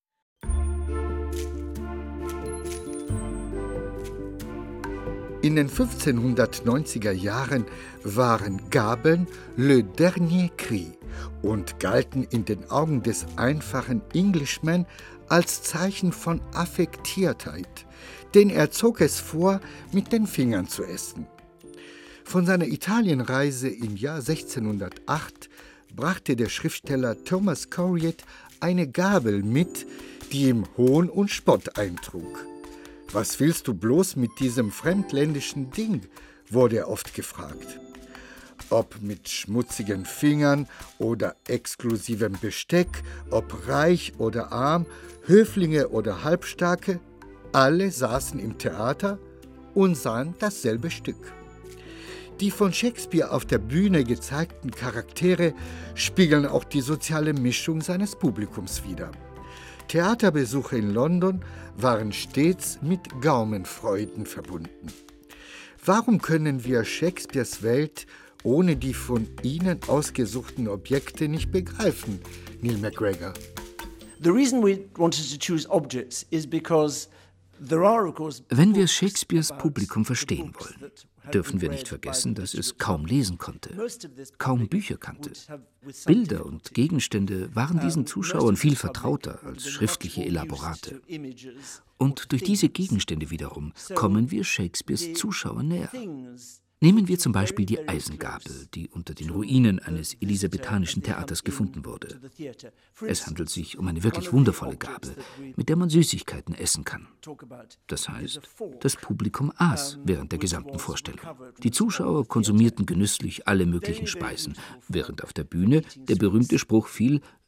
In den fünfzehnhundertneunziger Jahren waren Gabeln le dernier cri und galten in den Augen des einfachen Englishman als Zeichen von Affektiertheit, denn er zog es vor, mit den Fingern zu essen. Von seiner Italienreise im Jahr sechzehnhundertacht brachte der Schriftsteller Thomas Coryat eine Gabel mit, die ihm Hohn und Spott eintrug. »Was willst du bloß mit diesem fremdländischen Ding?« wurde er oft gefragt. Ob mit schmutzigen Fingern oder exklusivem Besteck, ob reich oder arm, Höflinge oder Halbstarke, alle saßen im Theater und sahen dasselbe Stück. Die von Shakespeare auf der Bühne gezeigten Charaktere spiegeln auch die soziale Mischung seines Publikums wider. Theaterbesuche in London waren stets mit Gaumenfreuden verbunden. Warum können wir Shakespeares Welt ohne die von ihnen ausgesuchten Objekte nicht begreifen, Neil MacGregor? The reason we wanted to choose objects is because Wenn wir Shakespeares Publikum verstehen wollen, dürfen wir nicht vergessen, dass es kaum lesen konnte, kaum Bücher kannte. Bilder und Gegenstände waren diesen Zuschauern viel vertrauter als schriftliche Elaborate. Und durch diese Gegenstände wiederum kommen wir Shakespeares Zuschauer näher. Nehmen wir zum Beispiel die Eisengabel, die unter den Ruinen eines elisabethanischen Theaters gefunden wurde. Es handelt sich um eine wirklich wundervolle Gabel, mit der man Süßigkeiten essen kann. Das heißt, das Publikum aß während der gesamten Vorstellung. Die Zuschauer konsumierten genüsslich alle möglichen Speisen, während auf der Bühne der berühmte Spruch fiel: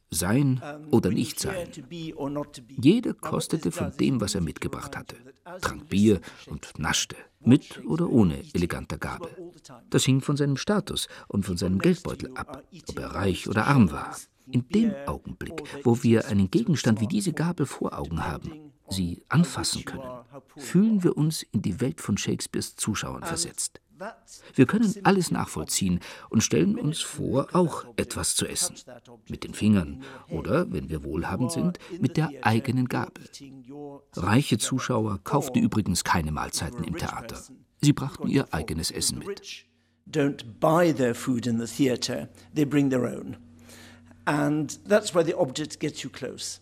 sein oder nicht sein. Jeder kostete von dem, was er mitgebracht hatte, trank Bier und naschte, mit oder ohne eleganter Gabel. Das hing von seinem Status und von seinem Geldbeutel ab, ob er reich oder arm war. In dem Augenblick, wo wir einen Gegenstand wie diese Gabel vor Augen haben, sie anfassen können, fühlen wir uns in die Welt von Shakespeares Zuschauern versetzt. Wir können alles nachvollziehen und stellen uns vor, auch etwas zu essen. Mit den Fingern oder, wenn wir wohlhabend sind, mit der eigenen Gabel. Reiche Zuschauer kauften übrigens keine Mahlzeiten im Theater. Sie brachten ihr eigenes Essen mit. Don't buy their food in the theater, they bring their own. And that's where the object gets you close.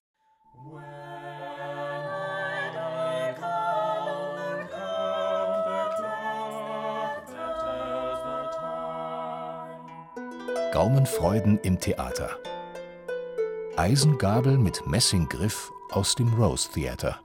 Gaumenfreuden im Theater. Eisengabel mit Messinggriff aus dem Rose Theater.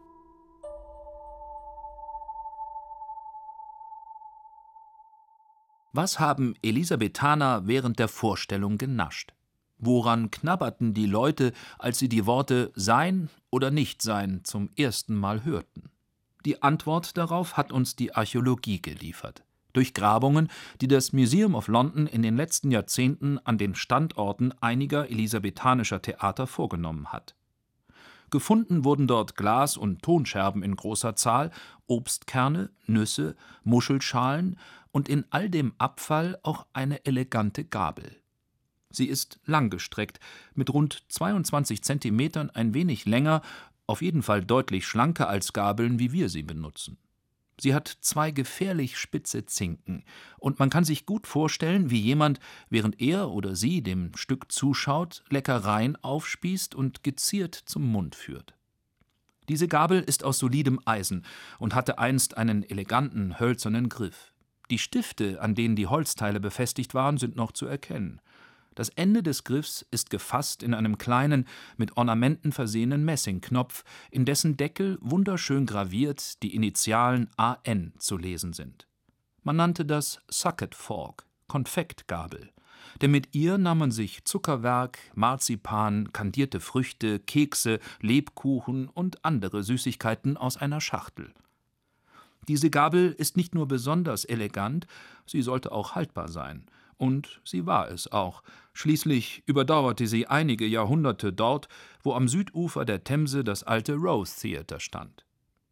Was haben Elisabethaner während der Vorstellung genascht? Woran knabberten die Leute, als sie die Worte »sein oder nicht sein« zum ersten Mal hörten? Die Antwort darauf hat uns die Archäologie geliefert. Durch Grabungen, die das Museum of London in den letzten Jahrzehnten an den Standorten einiger elisabethanischer Theater vorgenommen hat. Gefunden wurden dort Glas- und Tonscherben in großer Zahl, Obstkerne, Nüsse, Muschelschalen und in all dem Abfall auch eine elegante Gabel. Sie ist langgestreckt, mit rund zweiundzwanzig Zentimetern ein wenig länger, auf jeden Fall deutlich schlanker als Gabeln, wie wir sie benutzen. Sie hat zwei gefährlich spitze Zinken, und man kann sich gut vorstellen, wie jemand, während er oder sie dem Stück zuschaut, Leckereien aufspießt und geziert zum Mund führt. Diese Gabel ist aus solidem Eisen und hatte einst einen eleganten, hölzernen Griff. Die Stifte, an denen die Holzteile befestigt waren, sind noch zu erkennen. Das Ende des Griffs ist gefasst in einem kleinen, mit Ornamenten versehenen Messingknopf, in dessen Deckel wunderschön graviert die Initialen A N zu lesen sind. Man nannte das Sucket Fork, Konfektgabel, denn mit ihr nahm man sich Zuckerwerk, Marzipan, kandierte Früchte, Kekse, Lebkuchen und andere Süßigkeiten aus einer Schachtel. Diese Gabel ist nicht nur besonders elegant, sie sollte auch haltbar sein. Und sie war es auch. Schließlich überdauerte sie einige Jahrhunderte dort, wo am Südufer der Themse das alte Rose Theater stand.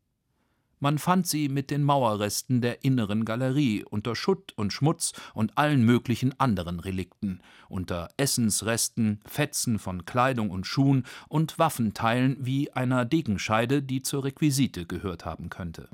Man fand sie mit den Mauerresten der inneren Galerie, unter Schutt und Schmutz und allen möglichen anderen Relikten, unter Essensresten, Fetzen von Kleidung und Schuhen und Waffenteilen wie einer Degenscheide, die zur Requisite gehört haben könnte.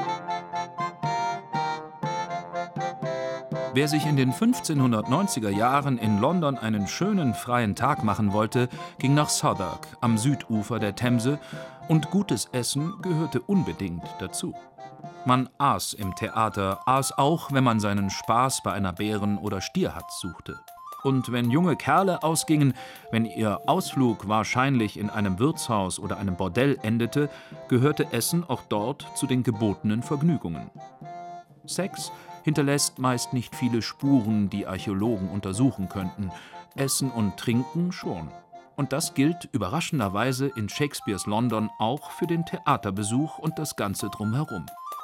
Wer sich in den fünfzehnhundertneunziger Jahren in London einen schönen freien Tag machen wollte, ging nach Southwark am Südufer der Themse, und gutes Essen gehörte unbedingt dazu. Man aß im Theater, aß auch, wenn man seinen Spaß bei einer Bären- oder Stierhatz suchte. Und wenn junge Kerle ausgingen, wenn ihr Ausflug wahrscheinlich in einem Wirtshaus oder einem Bordell endete, gehörte Essen auch dort zu den gebotenen Vergnügungen. Sex hinterlässt meist nicht viele Spuren, die Archäologen untersuchen könnten. Essen und Trinken schon. Und das gilt überraschenderweise in Shakespeares London auch für den Theaterbesuch und das Ganze drumherum.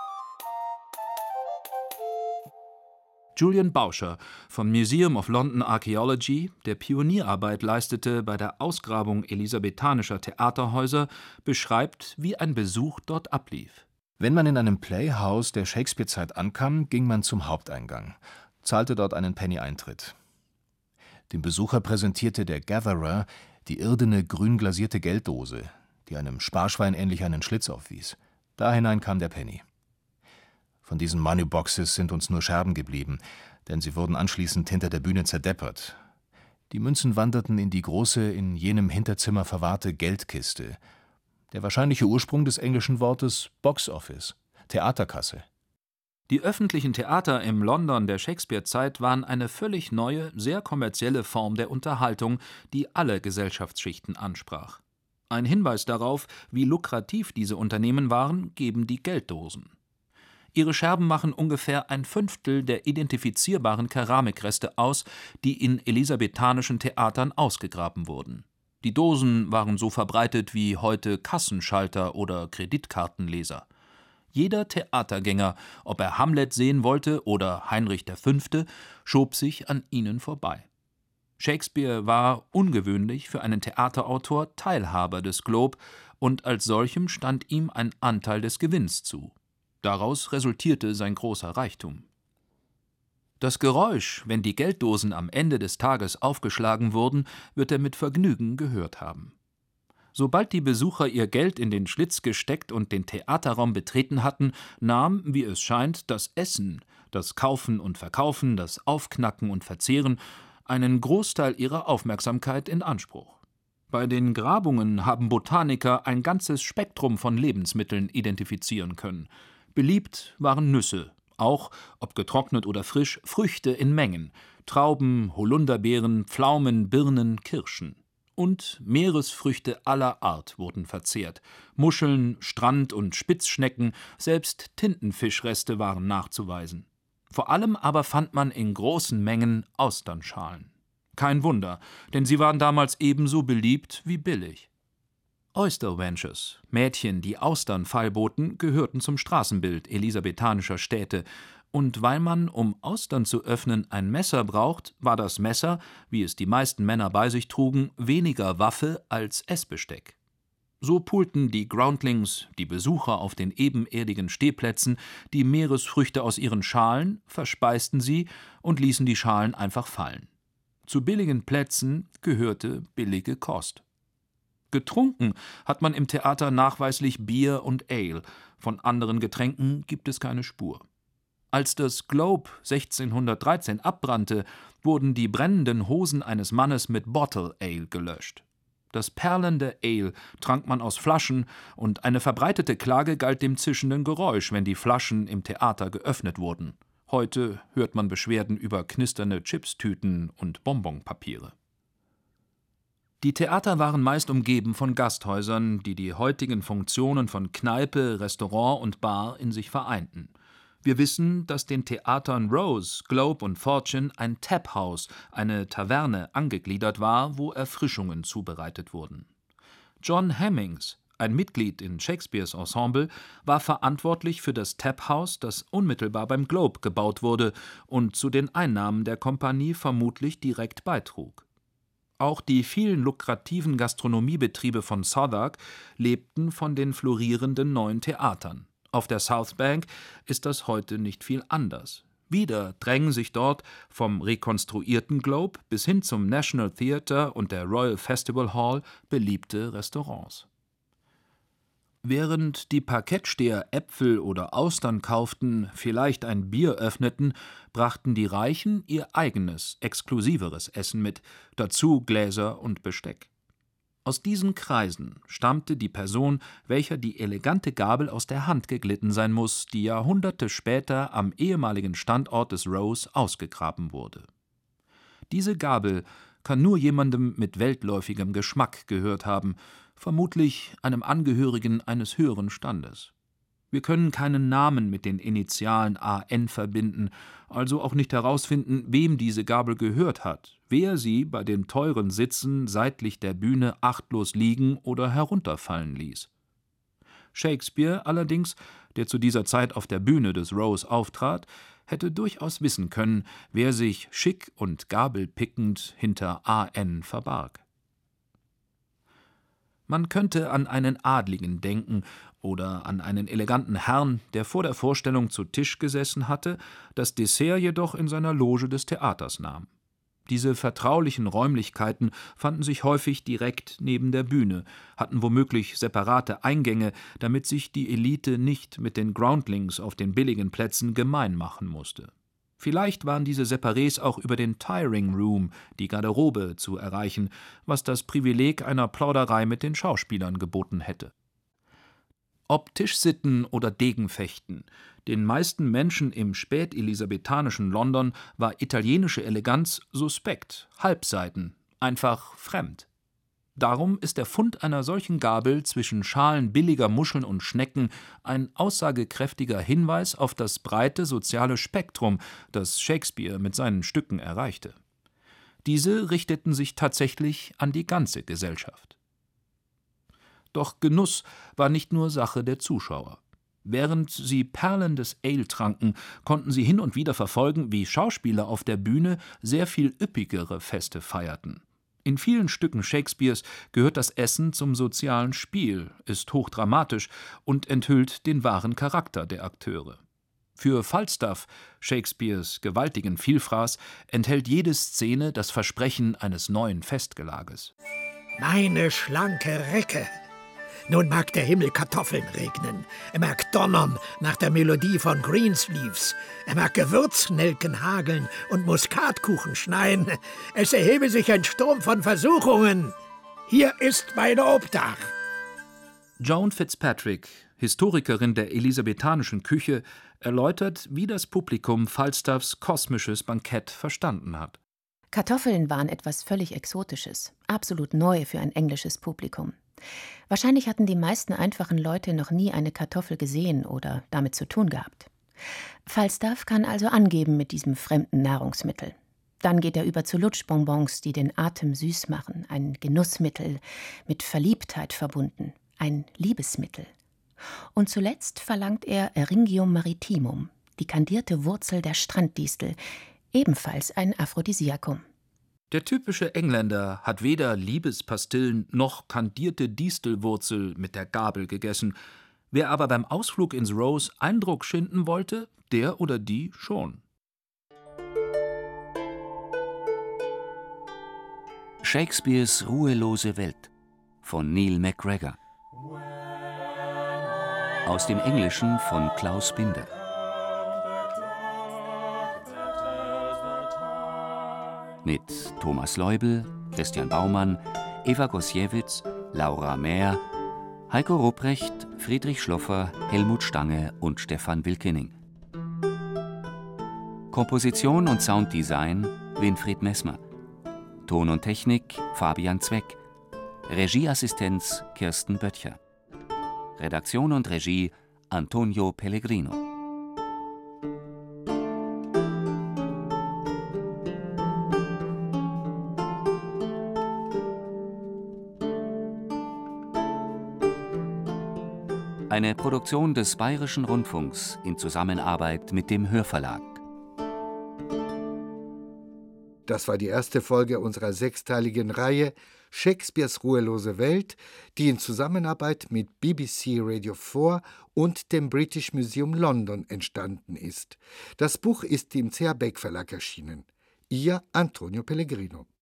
Julian Bauscher vom Museum of London Archaeology, der Pionierarbeit leistete bei der Ausgrabung elisabethanischer Theaterhäuser, beschreibt, wie ein Besuch dort ablief. Wenn man in einem Playhouse der Shakespeare-Zeit ankam, ging man zum Haupteingang, zahlte dort einen Penny Eintritt. Dem Besucher präsentierte der Gatherer die irdene, grün glasierte Gelddose, die einem Sparschwein ähnlich einen Schlitz aufwies. Da hinein kam der Penny. Von diesen Moneyboxes sind uns nur Scherben geblieben, denn sie wurden anschließend hinter der Bühne zerdeppert. Die Münzen wanderten in die große, in jenem Hinterzimmer verwahrte Geldkiste. Der wahrscheinliche Ursprung des englischen Wortes Box Office, Theaterkasse. Die öffentlichen Theater im London der Shakespeare-Zeit waren eine völlig neue, sehr kommerzielle Form der Unterhaltung, die alle Gesellschaftsschichten ansprach. Ein Hinweis darauf, wie lukrativ diese Unternehmen waren, geben die Gelddosen. Ihre Scherben machen ungefähr ein Fünftel der identifizierbaren Keramikreste aus, die in elisabethanischen Theatern ausgegraben wurden. Die Dosen waren so verbreitet wie heute Kassenschalter oder Kreditkartenleser. Jeder Theatergänger, ob er Hamlet sehen wollte oder Heinrich der Fünfte, schob sich an ihnen vorbei. Shakespeare war, ungewöhnlich für einen Theaterautor, Teilhaber des Globe, und als solchem stand ihm ein Anteil des Gewinns zu. Daraus resultierte sein großer Reichtum. Das Geräusch, wenn die Gelddosen am Ende des Tages aufgeschlagen wurden, wird er mit Vergnügen gehört haben. Sobald die Besucher ihr Geld in den Schlitz gesteckt und den Theaterraum betreten hatten, nahm, wie es scheint, das Essen, das Kaufen und Verkaufen, das Aufknacken und Verzehren einen Großteil ihrer Aufmerksamkeit in Anspruch. Bei den Grabungen haben Botaniker ein ganzes Spektrum von Lebensmitteln identifizieren können. Beliebt waren Nüsse, auch, ob getrocknet oder frisch, Früchte in Mengen, Trauben, Holunderbeeren, Pflaumen, Birnen, Kirschen. Und Meeresfrüchte aller Art wurden verzehrt. Muscheln, Strand- und Spitzschnecken, selbst Tintenfischreste waren nachzuweisen. Vor allem aber fand man in großen Mengen Austernschalen. Kein Wunder, denn sie waren damals ebenso beliebt wie billig. Oyster-Wenches, Mädchen, die Austern feilboten, gehörten zum Straßenbild elisabethanischer Städte, und weil man, um Austern zu öffnen, ein Messer braucht, war das Messer, wie es die meisten Männer bei sich trugen, weniger Waffe als Essbesteck. So pulten die Groundlings, die Besucher auf den ebenerdigen Stehplätzen, die Meeresfrüchte aus ihren Schalen, verspeisten sie und ließen die Schalen einfach fallen. Zu billigen Plätzen gehörte billige Kost. Getrunken hat man im Theater nachweislich Bier und Ale, von anderen Getränken gibt es keine Spur. Als das Globe sechzehnhundertdreizehn abbrannte, wurden die brennenden Hosen eines Mannes mit Bottle Ale gelöscht. Das perlende Ale trank man aus Flaschen, und eine verbreitete Klage galt dem zischenden Geräusch, wenn die Flaschen im Theater geöffnet wurden. Heute hört man Beschwerden über knisternde Chipstüten und Bonbonpapiere. Die Theater waren meist umgeben von Gasthäusern, die die heutigen Funktionen von Kneipe, Restaurant und Bar in sich vereinten. Wir wissen, dass den Theatern Rose, Globe und Fortune ein Taphouse, eine Taverne, angegliedert war, wo Erfrischungen zubereitet wurden. John Hemmings, ein Mitglied in Shakespeares Ensemble, war verantwortlich für das Taphouse, das unmittelbar beim Globe gebaut wurde und zu den Einnahmen der Kompanie vermutlich direkt beitrug. Auch die vielen lukrativen Gastronomiebetriebe von Southwark lebten von den florierenden neuen Theatern. Auf der South Bank ist das heute nicht viel anders. Wieder drängen sich dort vom rekonstruierten Globe bis hin zum National Theatre und der Royal Festival Hall beliebte Restaurants. Während die Parkettsteher Äpfel oder Austern kauften, vielleicht ein Bier öffneten, brachten die Reichen ihr eigenes, exklusiveres Essen mit, dazu Gläser und Besteck. Aus diesen Kreisen stammte die Person, welcher die elegante Gabel aus der Hand geglitten sein muss, die Jahrhunderte später am ehemaligen Standort des Rose ausgegraben wurde. Diese Gabel kann nur jemandem mit weltläufigem Geschmack gehört haben, vermutlich einem Angehörigen eines höheren Standes. Wir können keinen Namen mit den Initialen A N verbinden, also auch nicht herausfinden, wem diese Gabel gehört hat, wer sie bei den teuren Sitzen seitlich der Bühne achtlos liegen oder herunterfallen ließ. Shakespeare allerdings, der zu dieser Zeit auf der Bühne des Rose auftrat, hätte durchaus wissen können, wer sich schick und gabelpickend hinter A N verbarg. Man könnte an einen Adligen denken oder an einen eleganten Herrn, der vor der Vorstellung zu Tisch gesessen hatte, das Dessert jedoch in seiner Loge des Theaters nahm. Diese vertraulichen Räumlichkeiten fanden sich häufig direkt neben der Bühne, hatten womöglich separate Eingänge, damit sich die Elite nicht mit den Groundlings auf den billigen Plätzen gemein machen musste. Vielleicht waren diese Separés auch über den Tiring Room, die Garderobe, zu erreichen, was das Privileg einer Plauderei mit den Schauspielern geboten hätte. Ob Tischsitten oder Degenfechten, den meisten Menschen im spätelisabethanischen London war italienische Eleganz suspekt, halbseiten, einfach fremd. Darum ist der Fund einer solchen Gabel zwischen Schalen billiger Muscheln und Schnecken ein aussagekräftiger Hinweis auf das breite soziale Spektrum, das Shakespeare mit seinen Stücken erreichte. Diese richteten sich tatsächlich an die ganze Gesellschaft. Doch Genuss war nicht nur Sache der Zuschauer. Während sie perlendes Ale tranken, konnten sie hin und wieder verfolgen, wie Schauspieler auf der Bühne sehr viel üppigere Feste feierten. In vielen Stücken Shakespeares gehört das Essen zum sozialen Spiel, ist hochdramatisch und enthüllt den wahren Charakter der Akteure. Für Falstaff, Shakespeares gewaltigen Vielfraß, enthält jede Szene das Versprechen eines neuen Festgelages. Meine schlanke Recke! Nun mag der Himmel Kartoffeln regnen, er mag donnern nach der Melodie von Greensleeves, er mag Gewürznelken hageln und Muskatkuchen schneien, es erhebe sich ein Sturm von Versuchungen. Hier ist mein Obdach. Joan Fitzpatrick, Historikerin der elisabethanischen Küche, erläutert, wie das Publikum Falstaffs kosmisches Bankett verstanden hat. Kartoffeln waren etwas völlig Exotisches, absolut neu für ein englisches Publikum. Wahrscheinlich hatten die meisten einfachen Leute noch nie eine Kartoffel gesehen oder damit zu tun gehabt. Falstaff kann also angeben mit diesem fremden Nahrungsmittel. Dann geht er über zu Lutschbonbons, die den Atem süß machen, ein Genussmittel, mit Verliebtheit verbunden, ein Liebesmittel. Und zuletzt verlangt er Eryngium maritimum, die kandierte Wurzel der Stranddistel, ebenfalls ein Aphrodisiakum. Der typische Engländer hat weder Liebespastillen noch kandierte Distelwurzel mit der Gabel gegessen. Wer aber beim Ausflug ins Rose Eindruck schinden wollte, der oder die schon. Shakespeares ruhelose Welt von Neil MacGregor. Aus dem Englischen von Klaus Binder. Mit Thomas Leubel, Christian Baumann, Eva Gosiewicz, Laura Mehr, Heiko Rupprecht, Friedrich Schloffer, Helmut Stange und Stefan Wilkening. Komposition und Sounddesign Winfried Messmer. Ton und Technik Fabian Zweck. Regieassistenz Kirsten Böttcher. Redaktion und Regie Antonio Pellegrino. Eine Produktion des Bayerischen Rundfunks in Zusammenarbeit mit dem Hörverlag. Das war die erste Folge unserer sechsteiligen Reihe Shakespeares ruhelose Welt, die in Zusammenarbeit mit B B C Radio vier und dem British Museum London entstanden ist. Das Buch ist im C H Beck Verlag erschienen. Ihr Antonio Pellegrino.